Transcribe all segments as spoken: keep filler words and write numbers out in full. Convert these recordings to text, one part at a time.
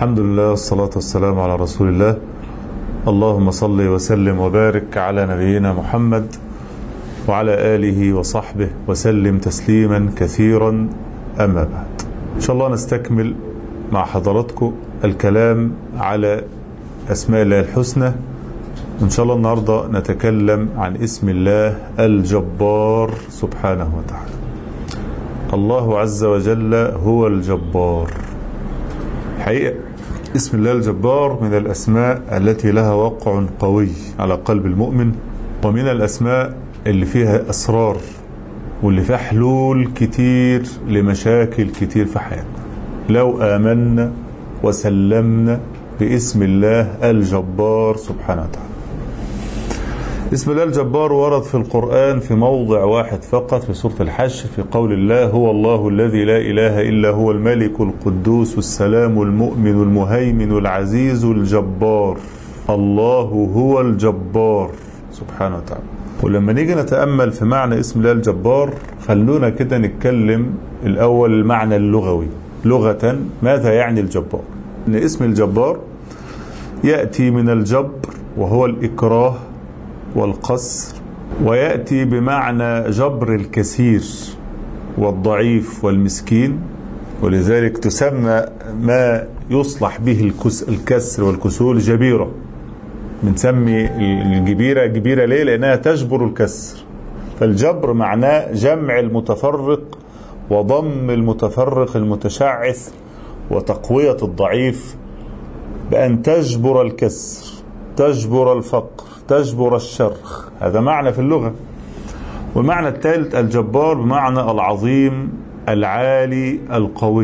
الحمد لله والصلاة والسلام على رسول الله. اللهم صل وسلم وبارك على نبينا محمد وعلى آله وصحبه وسلم تسليما كثيرا. أما بعد، إن شاء الله نستكمل مع حضراتكم الكلام على أسماء الله الحسنى. إن شاء الله النهاردة نتكلم عن اسم الله الجبار سبحانه وتعالى. الله عز وجل هو الجبار. حقيقة اسم الله الجبار من الأسماء التي لها وقع قوي على قلب المؤمن، ومن الأسماء اللي فيها أسرار واللي فيها حلول كتير لمشاكل كتير في حياتنا لو آمنا وسلمنا باسم الله الجبار سبحانه وتعالى. اسم الله الجبار ورد في القرآن في موضع واحد فقط في سورة الحشر، في قول الله: هو الله الذي لا إله إلا هو الملك القدوس السلام المؤمن المهيمن العزيز الجبار. الله هو الجبار سبحانه وتعالى. ولما نيجي نتأمل في معنى اسم الله الجبار، خلونا كده نتكلم الأول المعنى اللغوي. لغة ماذا يعني الجبار؟ إن اسم الجبار يأتي من الجبر وهو الإكراه والقصر، ويأتي بمعنى جبر الكثير والضعيف والمسكين، ولذلك تسمى ما يصلح به الكسر والكسول جبيرة. بنسمي الجبيرة جبيرة ليه؟ لأنها تجبر الكسر. فالجبر معناه جمع المتفرق وضم المتفرق المتشعث وتقوية الضعيف بأن تجبر الكسر، تجبر الفقر، تجبر الشر. هذا معنى في اللغة. والمعنى الثالث الجبار بمعنى العظيم العالي القوي،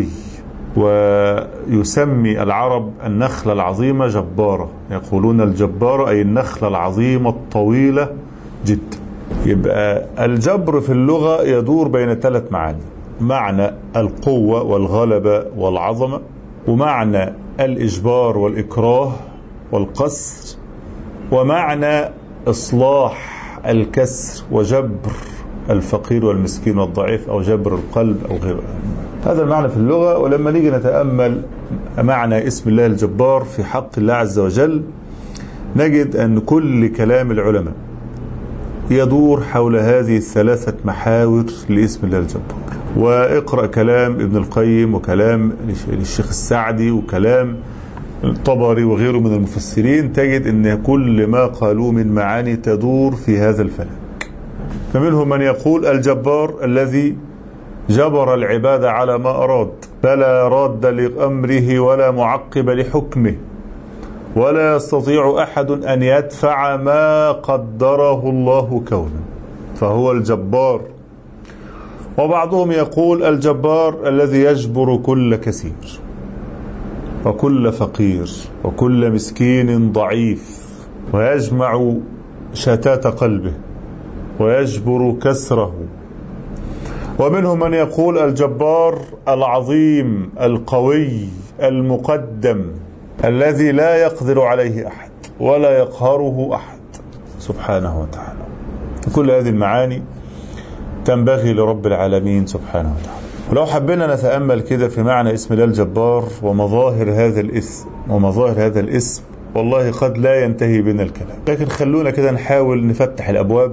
ويسمي العرب النخلة العظيمة جبارة، يقولون الجبارة أي النخلة العظيمة الطويلة جدا. يبقى الجبر في اللغة يدور بين ثلاث معاني: معنى القوة والغلبة والعظمة، ومعنى الإجبار والإكراه والقصر، ومعنى إصلاح الكسر وجبر الفقير والمسكين والضعيف أو جبر القلب أو غيره. هذا المعنى في اللغة. ولما نيجي نتأمل معنى اسم الله الجبار في حق الله عز وجل، نجد أن كل كلام العلماء يدور حول هذه الثلاثة محاور لاسم الله الجبار. واقرأ كلام ابن القيم وكلام الشيخ السعدي وكلام الطبري وغيره من المفسرين، تجد أن كل ما قالوا من معاني تدور في هذا الفلك. فمنهم من يقول الجبار الذي جبر العباد على ما أراد، فلا راد لأمره ولا معقب لحكمه، ولا يستطيع أحد أن يدفع ما قدره الله كونا، فهو الجبار. وبعضهم يقول الجبار الذي يجبر كل كثير وكل فقير وكل مسكين ضعيف، ويجمع شتات قلبه ويجبر كسره. ومنهم من يقول الجبار العظيم القوي المقدم الذي لا يقدر عليه أحد ولا يقهره أحد سبحانه وتعالى. كل هذه المعاني تنبغي لرب العالمين سبحانه وتعالى. ولو حبينا نتأمل كده في معنى اسم الله الجبار ومظاهر هذا الاسم ومظاهر هذا الاسم، والله قد لا ينتهي بنا الكلام. لكن خلونا كده نحاول نفتح الأبواب،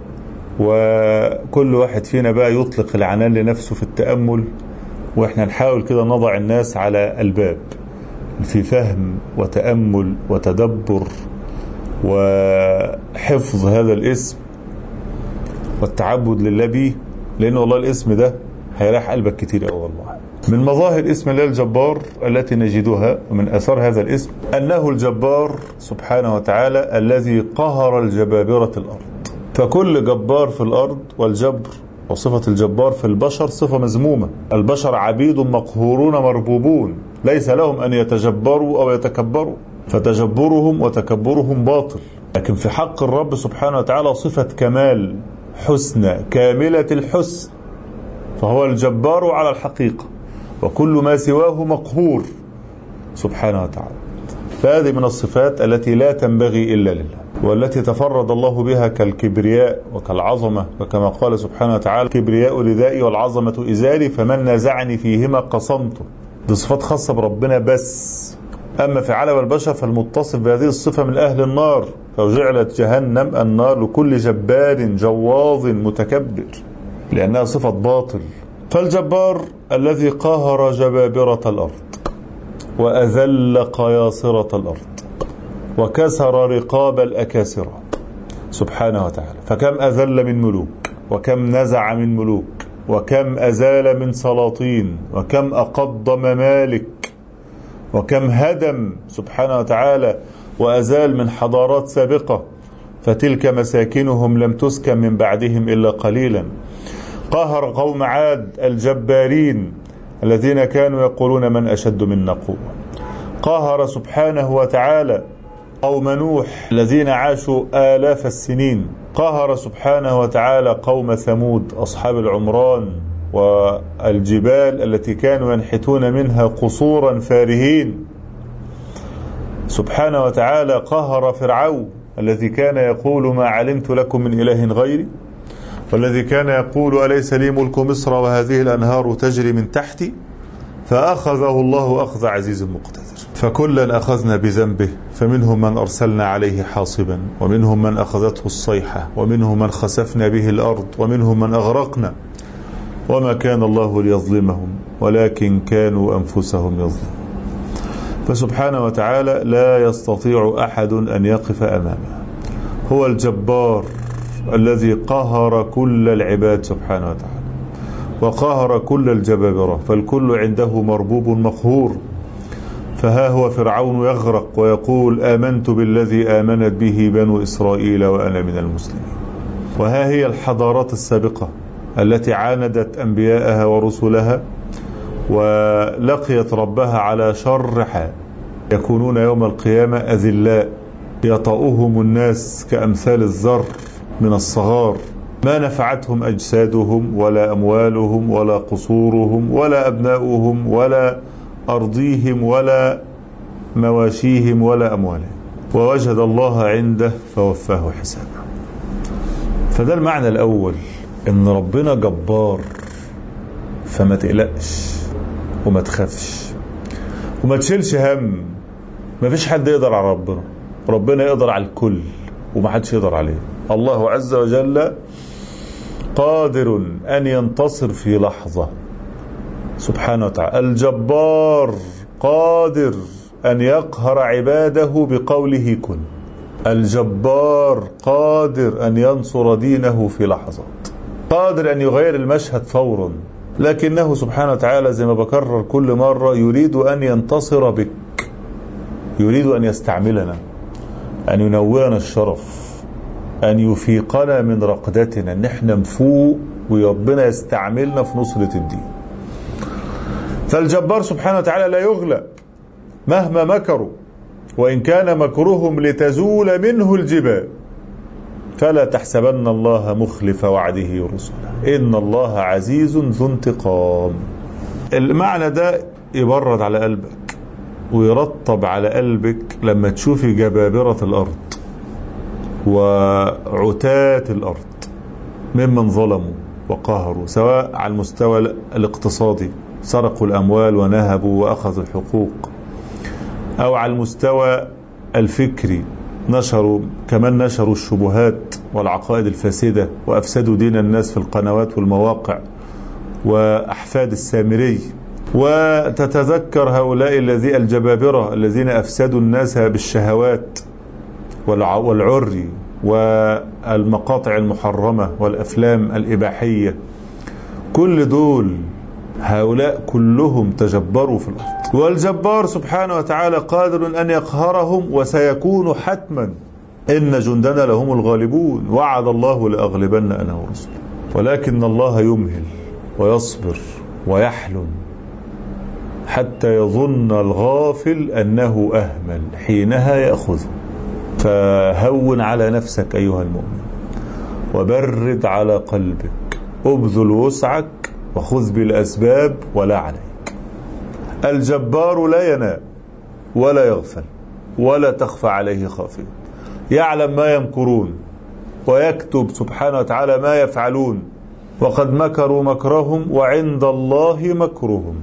وكل واحد فينا بقى يطلق العنان لنفسه في التأمل، وإحنا نحاول كده نضع الناس على الباب في فهم وتأمل وتدبر وحفظ هذا الاسم والتعبد لله به، لأن والله الاسم ده هيريح قلبك كتير أوي والله. من مظاهر اسم الله الجبار التي نجدها ومن أثار هذا الاسم أنه الجبار سبحانه وتعالى الذي قهر الجبابرة الأرض. فكل جبار في الأرض، والجبر وصفة الجبار في البشر صفة مذمومة. البشر عبيد مقهورون مربوبون، ليس لهم أن يتجبروا أو يتكبروا، فتجبرهم وتكبرهم باطل. لكن في حق الرب سبحانه وتعالى صفة كمال حسنى كاملة الحسن، فهو الجبار على الحقيقة، وكل ما سواه مقهور سبحانه وتعالى. فهذه من الصفات التي لا تنبغي إلا لله، والتي تفرد الله بها كالكبرياء وكالعظمة، وكما قال سبحانه وتعالى: الكبرياء ردائي والعظمة إزاري فمن نازعني فيهما قصمته. دي صفات خاصة بربنا بس، أما في عالم البشر فالمتصف بهذه الصفة من أهل النار، فجعلت جهنم النار لكل جبار جواظ متكبر، لأنها صفة باطل. فالجبار الذي قهر جبابرة الأرض وأذل قياصرة الأرض وكسر رقاب الأكاسرة سبحانه وتعالى. فكم أذل من ملوك، وكم نزع من ملوك، وكم أزال من سلاطين، وكم أقض ممالك، وكم هدم سبحانه وتعالى وأزال من حضارات سابقة، فتلك مساكنهم لم تسكن من بعدهم إلا قليلا. قهر قوم عاد الجبارين الذين كانوا يقولون من أشد منا قوة. قهر سبحانه وتعالى قوم نوح الذين عاشوا آلاف السنين. قهر سبحانه وتعالى قوم ثمود أصحاب العمران والجبال التي كانوا ينحتون منها قصورا فارهين. سبحانه وتعالى قهر فرعون الذي كان يقول ما علمت لكم من إله غيري، والذي كان يقول أليس لي ملك مصر وهذه الأنهار تجري من تحتي، فأخذه الله أخذ عزيز مقتدر. فكلا أخذنا بذنبه، فمنهم من أرسلنا عليه حاصبا، ومنهم من أخذته الصيحة، ومنهم من خسفنا به الأرض، ومنهم من أغرقنا، وما كان الله ليظلمهم ولكن كانوا أنفسهم يظلمون. فسبحانه وتعالى لا يستطيع أحد أن يقف أمامه. هو الجبار الذي قهر كل العباد سبحانه وتعالى، وقهر كل الجبابرة، فالكل عنده مربوب مقهور. فها هو فرعون يغرق ويقول آمنت بالذي آمنت به بنو إسرائيل وأنا من المسلمين. وها هي الحضارات السابقة التي عاندت أنبياءها ورسلها ولقيت ربها على شر حال، يكونون يوم القيامة أذلاء يطأهم الناس كأمثال الذر من الصغار، ما نفعتهم أجسادهم ولا أموالهم ولا قصورهم ولا أبناؤهم ولا أرضيهم ولا مواشيهم ولا أموالهم، ووجد الله عنده فوفاه حسابه. فده المعنى الأول، إن ربنا جبار، فما تقلقش وما تخافش وما تشيلش هم. ما فيش حد يقدر على ربنا، ربنا يقدر على الكل وما حدش يقدر عليه. الله عز وجل قادر أن ينتصر في لحظة سبحانه وتعالى. الجبار قادر أن يقهر عباده بقوله كن. الجبار قادر أن ينصر دينه في لحظات، قادر أن يغير المشهد فورا، لكنه سبحانه وتعالى زي ما بكرر كل مرة يريد أن ينتصر بك، يريد أن يستعملنا، أن ينورنا الشرف، أن يفيقنا من رقدتنا، أن احنا نفوق وربنا يستعملنا في نصرة الدين. فالجبار سبحانه وتعالى لا يغلب مهما مكروا، وإن كان مكرهم لتزول منه الجبال، فلا تحسبن الله مخلف وعده رسله إن الله عزيز ذو انتقام. المعنى ده يبرد على قلبك ويرطب على قلبك لما تشوفي جبابرة الأرض وعتاة الأرض ممن ظلموا وقهروا، سواء على المستوى الاقتصادي سرقوا الأموال ونهبوا وأخذوا الحقوق، أو على المستوى الفكري نشروا كمان نشروا الشبهات والعقائد الفاسدة وأفسدوا دين الناس في القنوات والمواقع وأحفاد السامري. وتتذكر هؤلاء الذي الجبابرة الذين أفسدوا الناس بالشهوات والعري والمقاطع المحرمة والأفلام الإباحية، كل دول هؤلاء كلهم تجبروا في الأرض. والجبار سبحانه وتعالى قادر أن يقهرهم، وسيكون حتما إن جندنا لهم الغالبون، وعد الله لأغلبن أنا ورسله. ولكن الله يمهل ويصبر ويحلم حتى يظن الغافل أنه أهمل، حينها يأخذه. فهون على نفسك أيها المؤمن وبرد على قلبك، ابذل وسعك وخذ بالأسباب ولا عليك. الجبار لا ينام ولا يغفل ولا تخفى عليه خافية، يعلم ما يمكرون ويكتب سبحانه وتعالى ما يفعلون. وقد مكروا مكرهم وعند الله مكرهم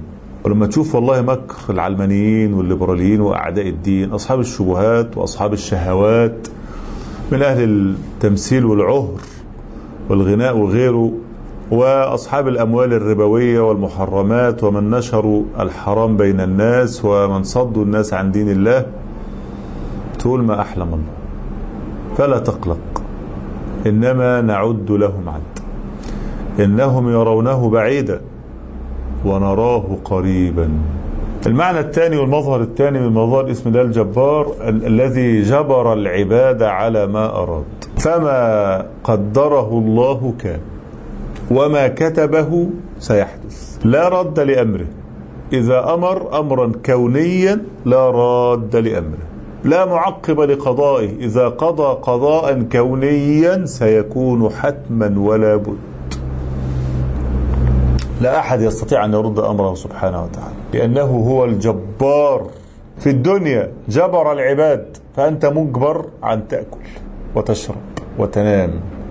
ولما تشوف والله مكر العلمانيين والليبراليين وأعداء الدين، أصحاب الشبهات وأصحاب الشهوات من أهل التمثيل والعهر والغناء وغيره، وأصحاب الأموال الربوية والمحرمات، ومن نشروا الحرام بين الناس، ومن صدوا الناس عن دين الله، تقول ما أحلم الله. فلا تقلق، إنما نعد لهم عد، إنهم يرونه بعيدا ونراه قريبا. المعنى الثاني والمظهر الثاني من مظاهر اسم الله الجبار ال الذي جبر العباد على ما أراد، فما قدره الله كان، وما كتبه سيحدث، لا رد لأمره. إذا أمر أمرا كونيا لا راد لأمره، لا معقب لقضائه. إذا قضى قضاء كونيا سيكون حتما ولا بد، لا أحد يستطيع أن يرد أمره سبحانه وتعالى، لأنه هو الجبار. في الدنيا جبر العباد، فأنت مجبر عن تأكل وتشرب وتنام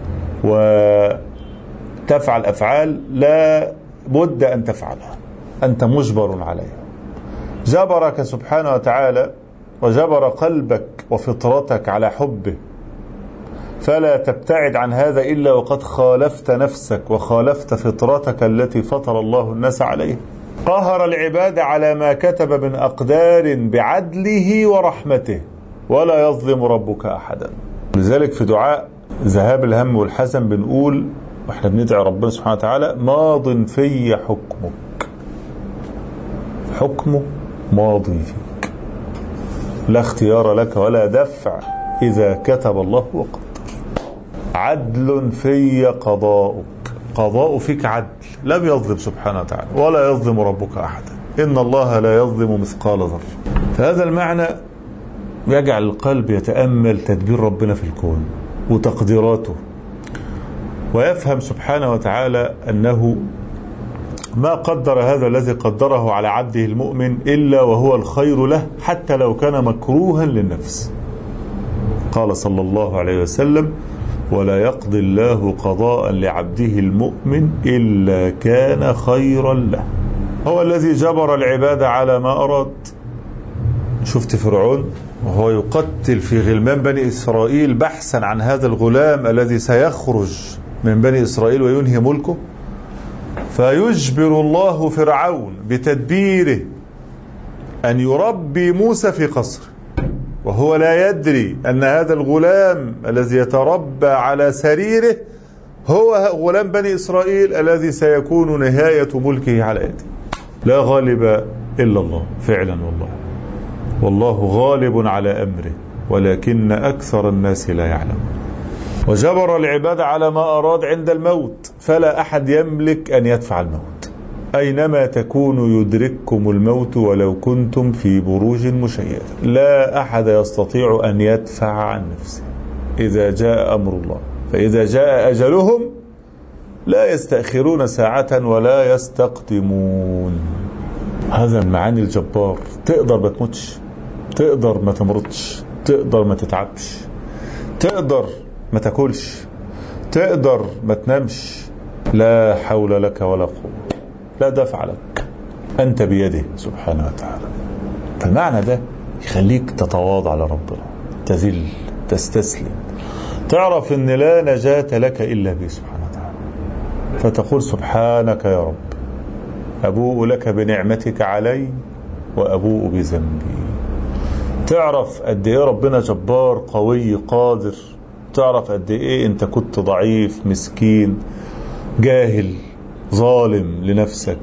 وتفعل أفعال لا بد أن تفعلها، أنت مجبر عليها. جبرك سبحانه وتعالى وجبر قلبك وفطرتك على حبه، فلا تبتعد عن هذا إلا وقد خالفت نفسك وخالفت فطرتك التي فطر الله الناس عليه. قهر العباد على ما كتب من أقدار بعدله ورحمته، ولا يظلم ربك أحدا. لذلك في دعاء ذهاب الهم والحزن بنقول واحنا بندعي ربنا سبحانه وتعالى: ماض في حكمك، حكمه ماضي فيك، لا اختيار لك ولا دفع إذا كتب الله وقدر. عدل في قضاؤك، قضاء فيك عدل، لم يظلم سبحانه وتعالى، ولا يظلم ربك أحدا، إن الله لا يظلم مثقال ذرة. فهذا المعنى يجعل القلب يتأمل تدبير ربنا في الكون وتقديراته، ويفهم سبحانه وتعالى أنه ما قدر هذا الذي قدره على عبده المؤمن إلا وهو الخير له، حتى لو كان مكروها للنفس. قال صلى الله عليه وسلم: ولا يقضي الله قضاء لعبده المؤمن إلا كان خيرا له. هو الذي جبر العباد على ما أراد. شفت فرعون وهو يقتل في غلمان بني إسرائيل بحثا عن هذا الغلام الذي سيخرج من بني إسرائيل وينهي ملكه، فيجبر الله فرعون بتدبيره أن يربي موسى في قصره، وهو لا يدري أن هذا الغلام الذي يتربى على سريره هو غلام بني إسرائيل الذي سيكون نهاية ملكه على يده. لا غالب إلا الله فعلا، والله والله غالب على أمره ولكن أكثر الناس لا يعلم. وجبر العباد على ما أراد عند الموت، فلا أحد يملك أن يدفع الموت، أينما تكونوا يدرككم الموت ولو كنتم في بروج مشيدة. لا أحد يستطيع أن يدفع عن نفسه إذا جاء أمر الله، فإذا جاء أجلهم لا يستأخرون ساعة ولا يستقدمون. هذا المعاني الجبار. تقدر ما تموتش، تقدر ما تمرضش، تقدر ما تتعبش، تقدر ما تاكلش، تقدر ما تنامش، لا حول لك ولا قوة، لا دفع لك، أنت بيده سبحانه وتعالى. فالمعنى ده يخليك تتواضع لربنا، تذل، تستسلم، تعرف أن لا نجاة لك إلا به سبحانه وتعالى، فتقول سبحانك يا رب، أبوء لك بنعمتك علي وأبوء بذنبي. تعرف قد إيه ربنا جبار قوي قادر، تعرف قد إيه أنت كنت ضعيف مسكين جاهل ظالم لنفسك،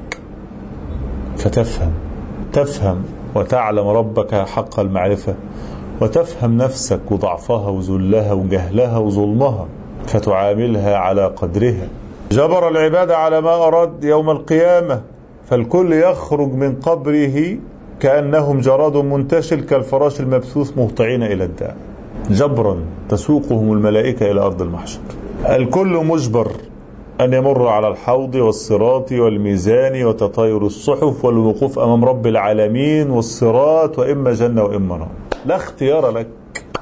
فتفهم تفهم وتعلم ربك حق المعرفة، وتفهم نفسك وضعفها وذلها وجهلها وظلمها، فتعاملها على قدرها. جبر العباد على ما أراد يوم القيامة، فالكل يخرج من قبره كأنهم جراد منتشل كالفراش المبثوث مهطعين إلى الداع، جبرا تسوقهم الملائكة إلى أرض المحشر. الكل مجبر أن يمر على الحوض والصراط والميزان وتطاير الصحف والوقوف أمام رب العالمين والصراط، وإما جنة وإما نار، لا اختيار لك.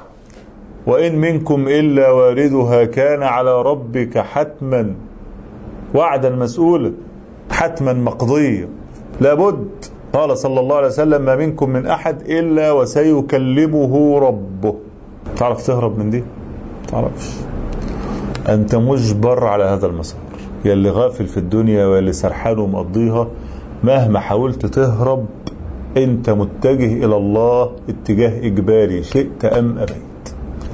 وإن منكم إلا واردها كان على ربك حتما وعدا مسؤولا، حتما مقضيا، لابد قال صلى الله عليه وسلم ما منكم من أحد إلا وسيكلمه ربه. تعرف تهرب من دي؟ تعرفش. أنت مجبر على هذا المسار. يا اللي غافل في الدنيا واللي سرحان ومقضيها، مهما حاولت تهرب أنت متجه إلى الله اتجاه إجباري شئت أم أبيت.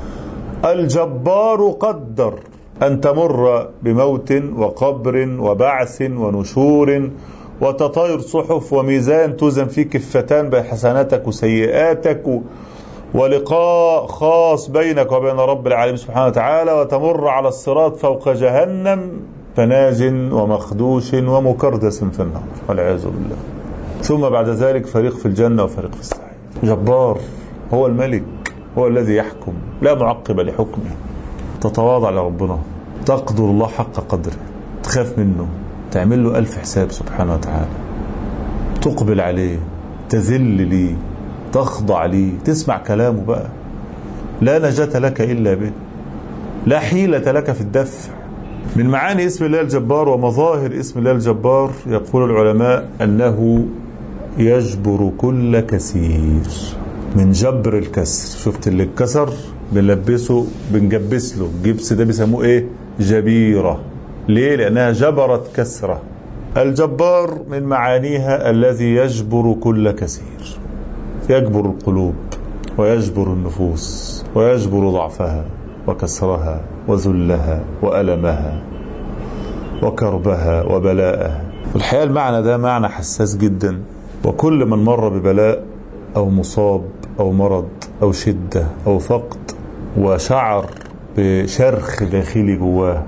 الجبار قدر أن تمر بموت وقبر وبعث ونشور وتطاير صحف وميزان توزن فيه كفتان بحسناتك وسيئاتك و... ولقاء خاص بينك وبين رب العالمين سبحانه وتعالى، وتمر على الصراط فوق جهنم فناج ومخدوش ومكردس في النار والعياذ بالله. ثم بعد ذلك فريق في الجنة وفريق في السعير. جبار، هو الملك، هو الذي يحكم لا معقب لحكمه. تتواضع لربنا، تقدر الله حق قدره، تخاف منه، تعمل له ألف حساب سبحانه وتعالى، تقبل عليه، تذل ليه، تخضع ليه، تسمع كلامه بقى. لا نجاة لك إلا به، لا حيلة لك في الدفع. من معاني اسم الله الجبار ومظاهر اسم الله الجبار يقول العلماء أنه يجبر كل كسير. من جبر الكسر، شفت اللي اتكسر بنلبسه بنجبس له الجبس ده بيسموه ايه؟ جبيرة. ليه؟ لأنها جبرت كسرة. الجبار من معانيها الذي يجبر كل كسير، يجبر القلوب ويجبر النفوس ويجبر ضعفها وكسرها وذلها وألمها وكربها وبلاءها. الحقيقة المعنى ده معنى حساس جدا، وكل من مر ببلاء أو مصاب أو مرض أو شدة أو فقد وشعر بشرخ داخلي جواه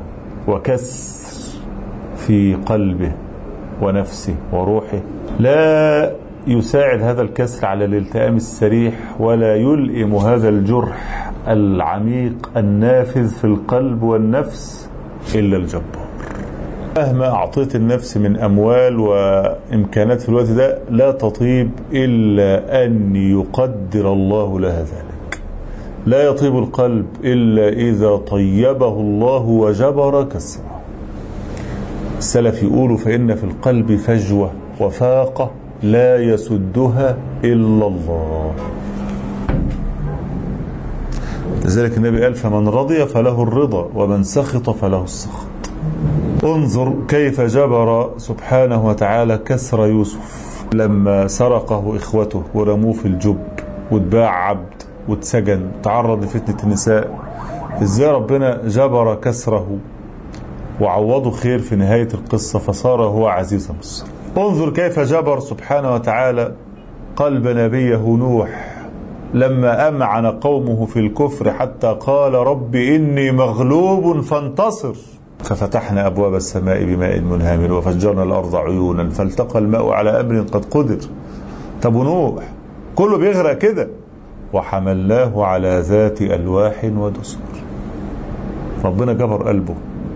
وكسر في قلبه ونفسه وروحه، لا يساعد هذا الكسر على الالتئام السريح ولا يلئم هذا الجرح العميق النافذ في القلب والنفس إلا الجبار. مهما أعطيت النفس من أموال وإمكانات في الوقت ده لا تطيب إلا أن يقدر الله لها ذلك. لا يطيب القلب إلا إذا طيبه الله وجبر كسره. السلف يقولوا فإن في القلب فجوة وفاقة لا يسدها إلا الله. لذلك النبي قال فمن رضي فله الرضا ومن سخط فله السخط. انظر كيف جبر سبحانه وتعالى كسر يوسف لما سرقه إخوته ورموه في الجب واتباع عبد واتسجن، تعرض لفتنة النساء. ازاي ربنا جبر كسره وعوضه خير في نهاية القصة فصار هو عزيز مصر. انظر كيف جبر سبحانه وتعالى قلب نبيه نوح لما أمعن قومه في الكفر حتى قال رب إني مغلوب فانتصر، ففتحنا أبواب السماء بماء منهمر وفجرنا الأرض عيونا فالتقى الماء على أمر قد قدر. طب نوح كله بيغرق كده، وحملناه على ذات ألواح ودسر. ربنا جبر قلبه،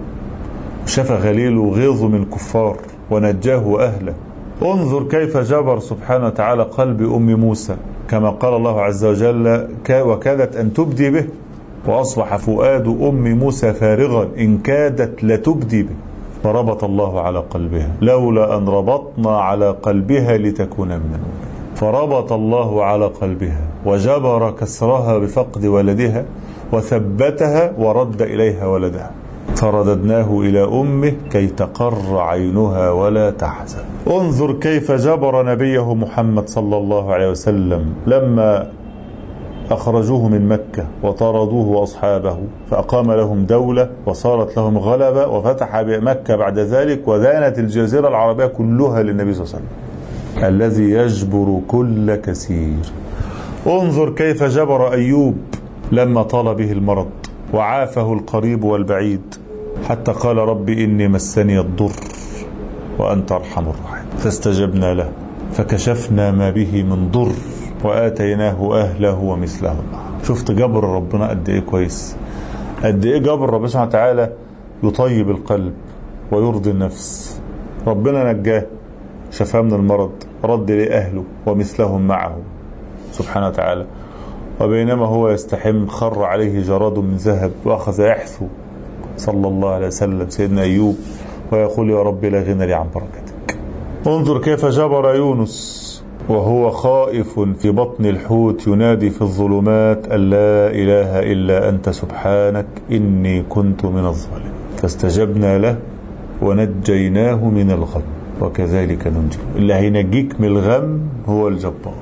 شفى غليله وغيظه من الكفار ونجاه وأهله. انظر كيف جبر سبحانه وتعالى قلب أم موسى كما قال الله عز وجل وكادت أن تبدي به وأصبح فؤاد أم موسى فارغا إن كادت لتبدي به فربط الله على قلبها لولا أن ربطنا على قلبها لتكون من المؤمنين. فربط الله على قلبها وجبر كسرها بفقد ولدها وثبتها ورد إليها ولدها فرددناه إلى أمه كي تقر عينها ولا تحزن. انظر كيف جبر نبيه محمد صلى الله عليه وسلم لما أخرجوه من مكة وطردوه وأصحابه فأقام لهم دولة وصارت لهم غلبة وفتح مكة بعد ذلك ودانت الجزيرة العربية كلها للنبي صلى الله عليه وسلم الذي يجبر كل كسير. انظر كيف جبر أيوب لما طال به المرض وعافه القريب والبعيد حتى قال رب إني مسني الضر وأنت أرحم الراحمين فاستجبنا له فكشفنا ما به من ضر وآتيناه أهله ومثله معه. شفت جبر ربنا قد إيه كويس، قد إيه جبر ربنا سبحانه وتعالى يطيب القلب ويرضي النفس. ربنا نجاه شفاه من المرض رد لأهله ومثلهم معه سبحانه وتعالى. وبينما هو يستحم خر عليه جراد من ذهب وأخذ يحثو صلى الله عليه وسلم سيدنا أيوب ويقول يا رب لا غنى لي عن بركتك. انظر كيف جبر يونس وهو خائف في بطن الحوت ينادي في الظلمات أن لا إله إلا أنت سبحانك إني كنت من الظالمين، فاستجبنا له ونجيناه من الغم وكذلك ننجي. اللي هينجيك من الغم هو الجبار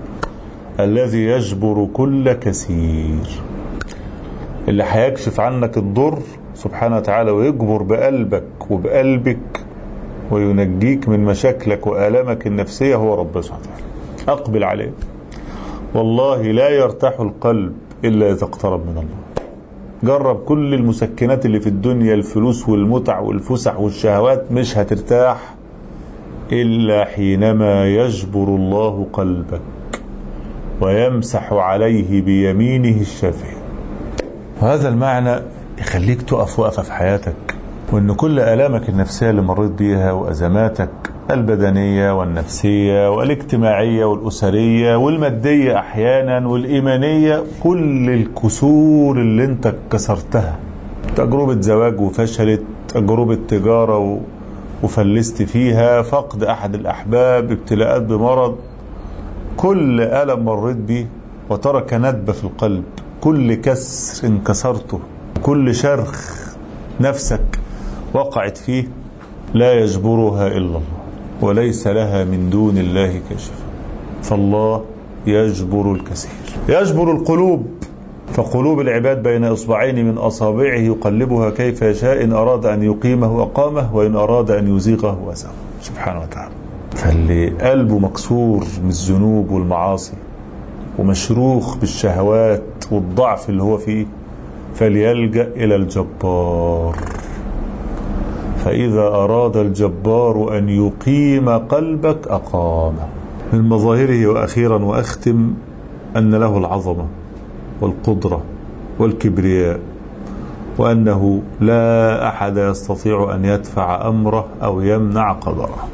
الذي يجبر كل كثير، اللي هيكشف عنك الضر سبحانه وتعالى ويجبر بقلبك وبقلبك وينجيك من مشاكلك وآلامك النفسية هو رب سبحانه وتعالى. أقبل عليه، والله لا يرتاح القلب إلا إذا اقترب من الله. جرب كل المسكنات اللي في الدنيا، الفلوس والمتع والفسح والشهوات، مش هترتاح إلا حينما يجبر الله قلبك ويمسح عليه بيمينه الشافية. وهذا المعنى يخليك تقف وقفة في حياتك، وإن كل آلامك النفسية اللي مريت بيها وأزماتك البدنية والنفسية والاجتماعية والأسرية والمادية أحيانا والإيمانية، كل الكسور اللي انت كسرتها، تجربة زواج وفشلت، تجربة تجارة وفلست فيها، فقد أحد الأحباب، ابتلاءات بمرض، كل ألم مريت به وترك ندبة في القلب، كل كسر انكسرته، كل شرخ نفسك وقعت فيه، لا يجبرها إلا الله وليس لها من دون الله كاشفة. فالله يجبر الكثير، يجبر القلوب، فقلوب العباد بين إصبعين من أصابعه يقلبها كيف يشاء، إن أراد أن يقيمه أقامه وإن أراد أن يزيغه أزاغه سبحانه وتعالى. فاللي قلبه مكسور من الذنوب والمعاصي ومشروخ بالشهوات والضعف اللي هو فيه، فليلجأ إلى الجبار، فإذا أراد الجبار أن يقيم قلبك أقامه. من مظاهره وأخيرا وأختم أن له العظمة والقدرة والكبرياء، وأنه لا أحد يستطيع أن يدفع أمره أو يمنع قدره.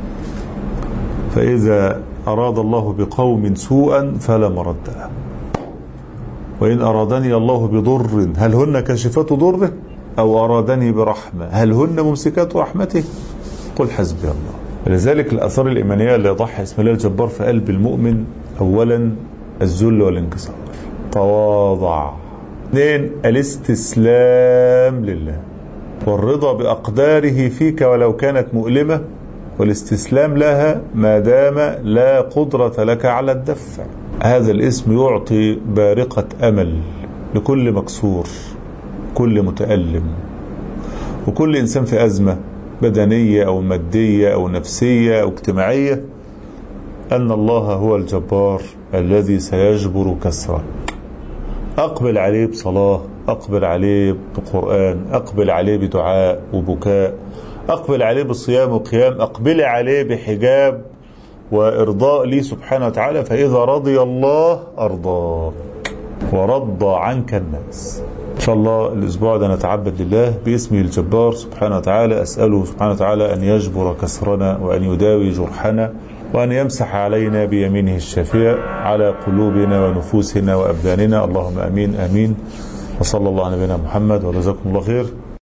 فإذا أراد الله بقوم سوءا فلا مرد له، وإن أرادني الله بضر هل هن كاشفات ضره، أو أرادني برحمة هل هن ممسكات رحمته، قل حسبي الله. لذلك الآثار الإيمانية اللي يضحي اسم الله الجبار في قلب المؤمن: أولا الذل والانكسار، تواضع. اثنين الاستسلام لله والرضا بأقداره فيك ولو كانت مؤلمة، والاستسلام لها ما دام لا قدرة لك على الدفع. هذا الاسم يعطي بارقة أمل لكل مكسور، كل متألم، وكل إنسان في أزمة بدنية أو مادية أو نفسية أو اجتماعية، أن الله هو الجبار الذي سيجبر كسرك. أقبل عليه بصلاة، أقبل عليه بقرآن، أقبل عليه بدعاء وبكاء، أقبل عليه بصيام وقيام، أقبل عليه بحجاب وإرضاء لي سبحانه وتعالى، فإذا رضي الله أرضاك ورضى عنك الناس. إن شاء الله الأسبوع ده نتعبد لله باسمه الجبار سبحانه وتعالى. أسأله سبحانه وتعالى أن يجبر كسرنا وأن يداوي جرحنا وأن يمسح علينا بيمينه الشافية على قلوبنا ونفوسنا وأبداننا. اللهم أمين آمين. وصلى الله على نبينا محمد، وجزاكم الله خير.